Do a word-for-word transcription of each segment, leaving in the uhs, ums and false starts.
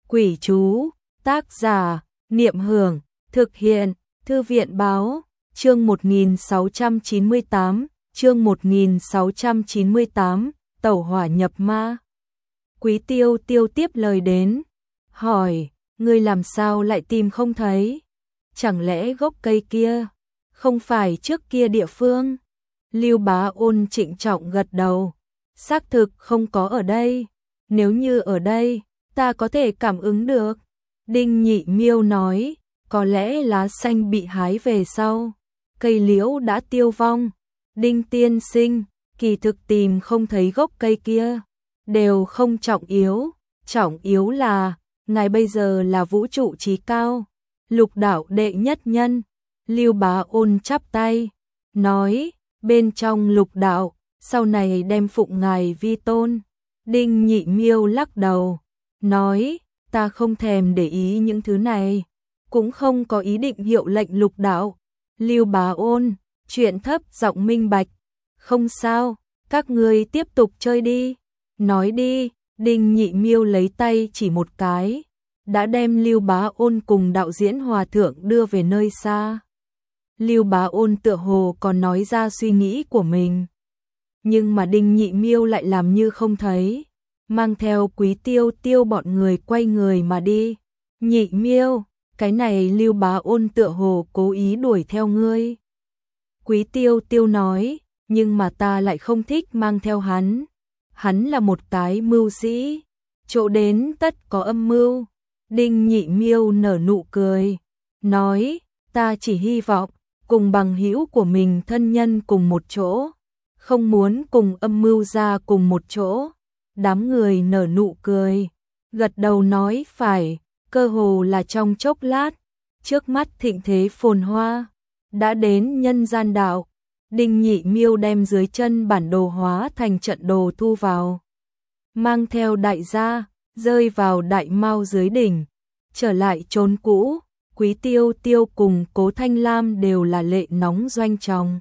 Quỷ chú, tác giả, Niệm Hưởng, thực hiện, Thư viện báo, chương một nghìn sáu trăm chín mươi tám, chương một nghìn sáu trăm chín mươi tám, tẩu hỏa nhập ma. Quý Tiêu Tiêu tiếp lời đến, hỏi, ngươi làm sao lại tìm không thấy? Chẳng lẽ gốc cây kia không phải trước kia địa phương? Lưu Bá Ôn trịnh trọng gật đầu, xác thực không có ở đây, nếu như ở đây, ta có thể cảm ứng được. Đinh Nhị Miêu nói, có lẽ lá xanh bị hái về sau, cây liễu đã tiêu vong. Đinh tiên sinh, kỳ thực tìm không thấy gốc cây kia, đều không trọng yếu, trọng yếu là, ngài bây giờ là vũ trụ trí cao, lục đạo đệ nhất nhân. Lưu Bá Ôn chắp tay, nói, bên trong lục đạo, sau này đem phụng ngài vi tôn. Đinh Nhị Miêu lắc đầu, nói, ta không thèm để ý những thứ này, cũng không có ý định hiệu lệnh lục đạo. Lưu Bá Ôn, chuyện thấp giọng minh bạch, không sao, các ngươi tiếp tục chơi đi, nói đi. Đinh Nhị Miêu lấy tay chỉ một cái, đã đem Lưu Bá Ôn cùng đạo diễn hòa thượng đưa về nơi xa. Lưu Bá Ôn tựa hồ còn nói ra suy nghĩ của mình, nhưng mà Đinh Nhị Miêu lại làm như không thấy, mang theo Quý Tiêu Tiêu bọn người quay người mà đi. Nhị Miêu, cái này Lưu Bá Ôn tựa hồ cố ý đuổi theo ngươi. Quý Tiêu Tiêu nói, nhưng mà ta lại không thích mang theo hắn. Hắn là một cái mưu sĩ, chỗ đến tất có âm mưu. Đinh Nhị Miêu nở nụ cười, nói, ta chỉ hy vọng cùng bằng hữu của mình thân nhân cùng một chỗ, không muốn cùng âm mưu ra cùng một chỗ. Đám người nở nụ cười, gật đầu nói phải, cơ hồ là trong chốc lát, trước mắt thịnh thế phồn hoa, đã đến nhân gian đạo. Đinh Nhị Miêu đem dưới chân bản đồ hóa thành trận đồ thu vào, mang theo đại gia, rơi vào Đại Mao dưới đỉnh, trở lại chốn cũ. Quý Tiêu Tiêu cùng Cố Thanh Lam đều là lệ nóng doanh tròng,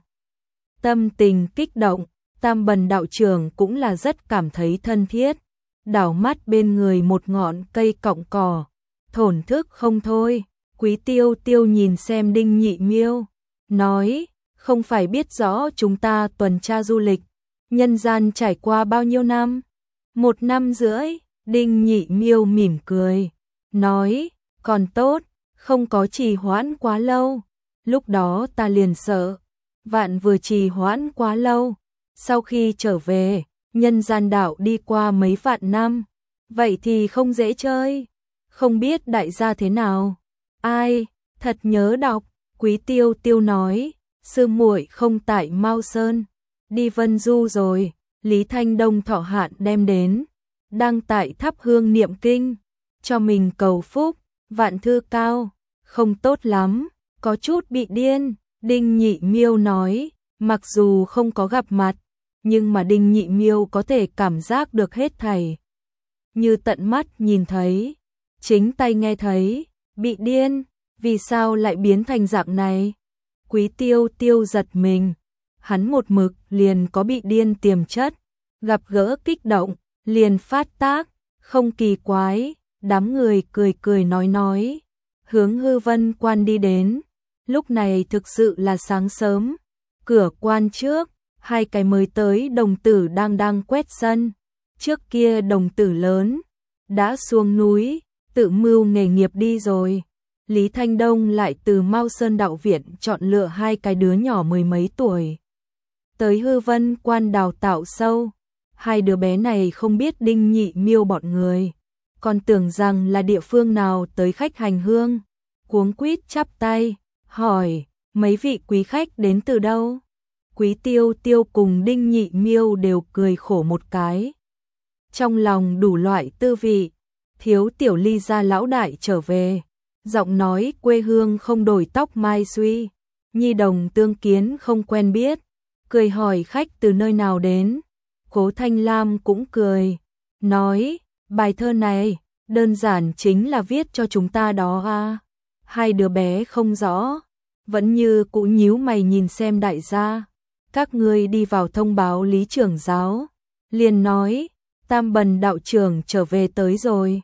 tâm tình kích động. Tam Bần đạo trưởng cũng là rất cảm thấy thân thiết, đảo mắt bên người một ngọn cây cọng cỏ, thổn thức không thôi. Quý Tiêu Tiêu nhìn xem Đinh Nhị Miêu, nói, không phải biết rõ chúng ta tuần tra du lịch, nhân gian trải qua bao nhiêu năm? Một năm rưỡi. Đinh Nhị Miêu mỉm cười, nói, còn tốt, không có trì hoãn quá lâu. Lúc đó ta liền sợ, vạn vừa trì hoãn quá lâu. Sau khi trở về, nhân gian đạo đi qua mấy vạn năm, vậy thì không dễ chơi. Không biết đại gia thế nào? Ai, thật nhớ đọc. Quý Tiêu Tiêu nói, sư muội không tại Mao Sơn, đi Vân Du rồi. Lý Thanh Đông thọ hạn đem đến, đang tại thắp hương niệm kinh, cho mình cầu phúc. Vạn Thư Cao, không tốt lắm, có chút bị điên. Đinh Nhị Miêu nói, mặc dù không có gặp mặt, nhưng mà Đinh Nhị Miêu có thể cảm giác được hết thảy, như tận mắt nhìn thấy, chính tay nghe thấy. Bị điên, vì sao lại biến thành dạng này? Quý Tiêu Tiêu giật mình, hắn một mực liền có bị điên tiềm chất, gặp gỡ kích động, liền phát tác, không kỳ quái. Đám người cười cười nói nói, hướng Hư Vân Quan đi đến. Lúc này thực sự là sáng sớm, cửa quan trước, hai cái mới tới đồng tử đang đang quét sân. Trước kia đồng tử lớn, đã xuống núi, tự mưu nghề nghiệp đi rồi. Lý Thanh Đông lại từ Mao Sơn đạo viện chọn lựa hai cái đứa nhỏ mười mấy tuổi, tới Hư Vân Quan đào tạo sâu. Hai đứa bé này không biết Đinh Nhị Miêu bọn người, còn tưởng rằng là địa phương nào tới khách hành hương, cuống quýt chắp tay, hỏi, mấy vị quý khách đến từ đâu? Quý Tiêu Tiêu cùng Đinh Nhị Miêu đều cười khổ một cái, trong lòng đủ loại tư vị. Thiếu Tiểu Ly gia lão đại trở về, giọng nói quê hương không đổi tóc mai suy. Nhi đồng tương kiến không quen biết, cười hỏi khách từ nơi nào đến. Cố Thanh Lam cũng cười, nói, bài thơ này đơn giản chính là viết cho chúng ta đó à. Hai đứa bé không rõ, vẫn như cũ nhíu mày nhìn xem đại gia. Các ngươi đi vào thông báo Lý trưởng giáo, liền nói, Tam Bần đạo trưởng trở về tới rồi.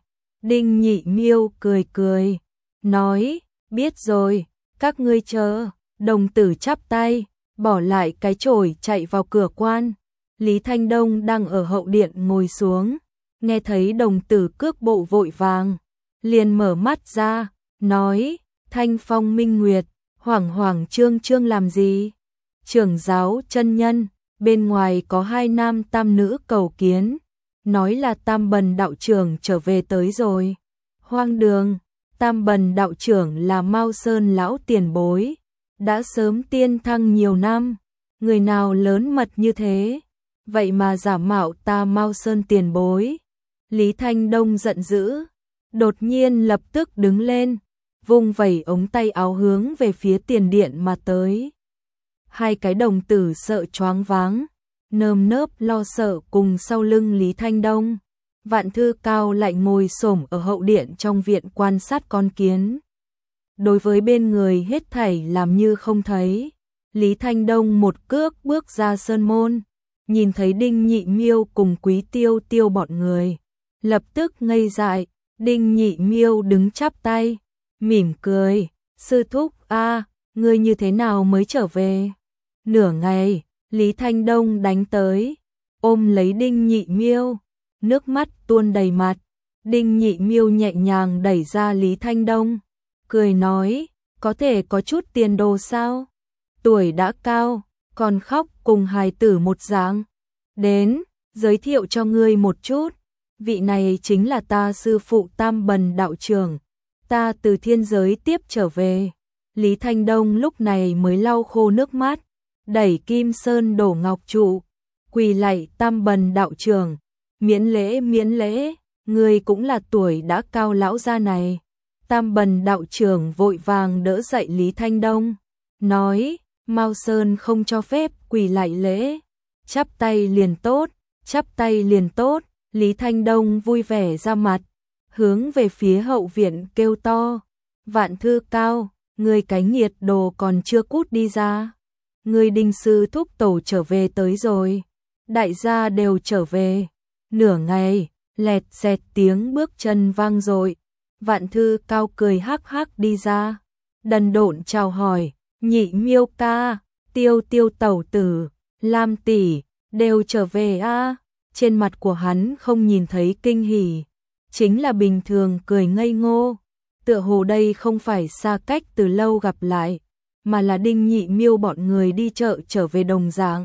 Đinh Nhị Miêu cười cười, nói, biết rồi, các ngươi chờ. Đồng tử chắp tay, bỏ lại cái chổi chạy vào cửa quan. Lý Thanh Đông đang ở hậu điện ngồi xuống, nghe thấy đồng tử cước bộ vội vàng, liền mở mắt ra, nói, Thanh Phong Minh Nguyệt, hoảng hoảng trương trương làm gì? Trưởng giáo chân nhân, bên ngoài có hai nam tam nữ cầu kiến, nói là Tam Bần đạo trưởng trở về tới rồi. Hoang đường, Tam Bần đạo trưởng là Mao Sơn lão tiền bối, đã sớm tiên thăng nhiều năm, người nào lớn mật như thế, vậy mà giả mạo ta Mao Sơn tiền bối. Lý Thanh Đông giận dữ, đột nhiên lập tức đứng lên, vung vẩy ống tay áo hướng về phía tiền điện mà tới. Hai cái đồng tử sợ choáng váng, nơm nớp lo sợ cùng sau lưng Lý Thanh Đông. Vạn Thư Cao lại ngồi xổm ở hậu điện trong viện quan sát con kiến. Đối với bên người hết thảy làm như không thấy. Lý Thanh Đông một cước bước ra sơn môn, nhìn thấy Đinh Nhị Miêu cùng Quý Tiêu Tiêu bọn người, lập tức ngây dại. Đinh Nhị Miêu đứng chắp tay, mỉm cười, sư thúc a, ngươi như thế nào mới trở về? Nửa ngày, Lý Thanh Đông đánh tới, ôm lấy Đinh Nhị Miêu, nước mắt tuôn đầy mặt. Đinh Nhị Miêu nhẹ nhàng đẩy ra Lý Thanh Đông, cười nói, có thể có chút tiền đồ sao? Tuổi đã cao, còn khóc cùng hài tử một dạng. Đến, giới thiệu cho ngươi một chút, vị này chính là ta sư phụ Tam Bần đạo trưởng, ta từ thiên giới tiếp trở về. Lý Thanh Đông lúc này mới lau khô nước mắt, đẩy Kim Sơn đổ ngọc trụ, quỳ lạy Tam Bần đạo trưởng, miễn lễ miễn lễ, ngươi cũng là tuổi đã cao lão gia này. Tam Bần đạo trưởng vội vàng đỡ dậy Lý Thanh Đông, nói, Mao Sơn không cho phép quỳ lạy lễ, chắp tay liền tốt, chắp tay liền tốt. Lý Thanh Đông vui vẻ ra mặt, hướng về phía hậu viện kêu to, Vạn Thư Cao, ngươi cái nghiệt đồ còn chưa cút đi ra. Ngươi Đinh sư thúc tổ trở về tới rồi, đại gia đều trở về. Nửa ngày, lẹt xẹt tiếng bước chân vang dội. Vạn Thư Cao cười hắc hắc đi ra, đần độn chào hỏi, Nhị Miêu ca, Tiêu Tiêu tẩu tử, Lam tỷ, đều trở về a. Trên mặt của hắn không nhìn thấy kinh hỉ, chính là bình thường cười ngây ngô, tựa hồ đây không phải xa cách từ lâu gặp lại, mà là Đinh Nhị Miêu bọn người đi chợ trở về đồng dạng.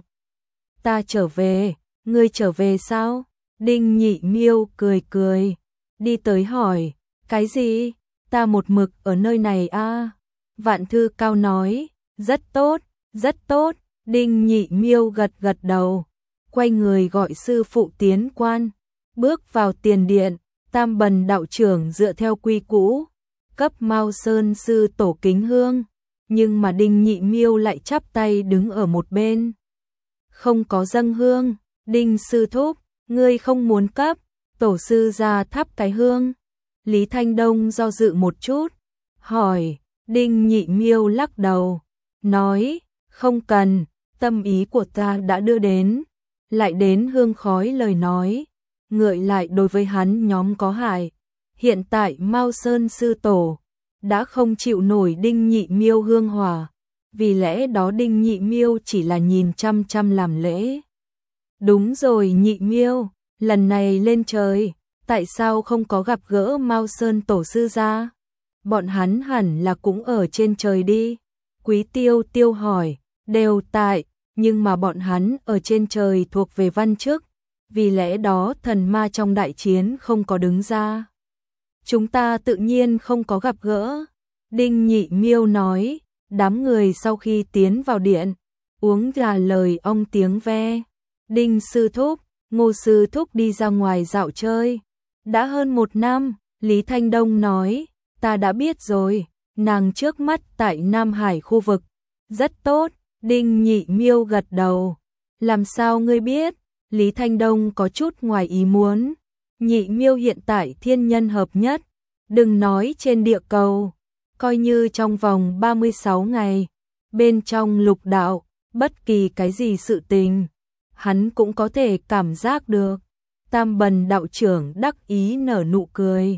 Ta trở về, ngươi trở về sao? Đinh Nhị Miêu cười cười, đi tới hỏi, cái gì? Ta một mực ở nơi này a. À? Vạn Thư Cao nói, rất tốt, rất tốt. Đinh Nhị Miêu gật gật đầu, quay người gọi sư phụ tiến quan, bước vào tiền điện. Tam Bần đạo trưởng dựa theo quy cũ, cấp Mao Sơn sư tổ kính hương, nhưng mà Đinh Nhị Miêu lại chắp tay đứng ở một bên, không có dâng hương. Đinh sư thúc, ngươi không muốn cấp, tổ sư ra thắp cái hương. Lý Thanh Đông do dự một chút, hỏi. Đinh Nhị Miêu lắc đầu, nói, không cần, tâm ý của ta đã đưa đến. Lại đến hương khói lời nói, ngợi lại đối với hắn nhóm có hại. Hiện tại Mao Sơn sư tổ đã không chịu nổi Đinh Nhị Miêu hương hỏa, vì lẽ đó Đinh Nhị Miêu chỉ là nhìn chăm chăm làm lễ. Đúng rồi Nhị Miêu, lần này lên trời, tại sao không có gặp gỡ Mao Sơn tổ sư gia? Bọn hắn hẳn là cũng ở trên trời đi. Quý Tiêu Tiêu hỏi, đều tại, nhưng mà bọn hắn ở trên trời thuộc về văn chức, vì lẽ đó thần ma trong đại chiến không có đứng ra. Chúng ta tự nhiên không có gặp gỡ. Đinh Nhị Miêu nói, đám người sau khi tiến vào điện, uống là lời ong tiếng ve. Đinh sư thúc, Ngô sư thúc đi ra ngoài dạo chơi. Đã hơn một năm, Lý Thanh Đông nói, ta đã biết rồi, nàng trước mắt tại Nam Hải khu vực. Rất tốt, Đinh Nhị Miêu gật đầu. Làm sao ngươi biết? Lý Thanh Đông có chút ngoài ý muốn. Nhị Miêu hiện tại thiên nhân hợp nhất, đừng nói trên địa cầu, coi như trong vòng ba mươi sáu ngày, bên trong lục đạo, bất kỳ cái gì sự tình, hắn cũng có thể cảm giác được. Tam Bần đạo trưởng đắc ý nở nụ cười,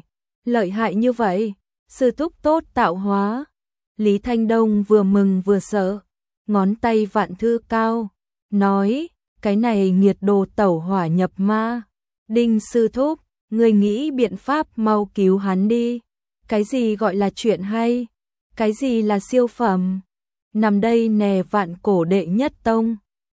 Lợi hại như vậy, sư thúc tốt tạo hóa. Lý Thanh Đông vừa mừng vừa sợ, ngón tay vạn thư cao, nói, cái này nghiệt đồ tẩu hỏa nhập ma. Đinh sư thúc, người nghĩ biện pháp mau cứu hắn đi. Cái gì gọi là chuyện hay? Cái gì là siêu phẩm? Nằm đây nè vạn cổ đệ nhất tông.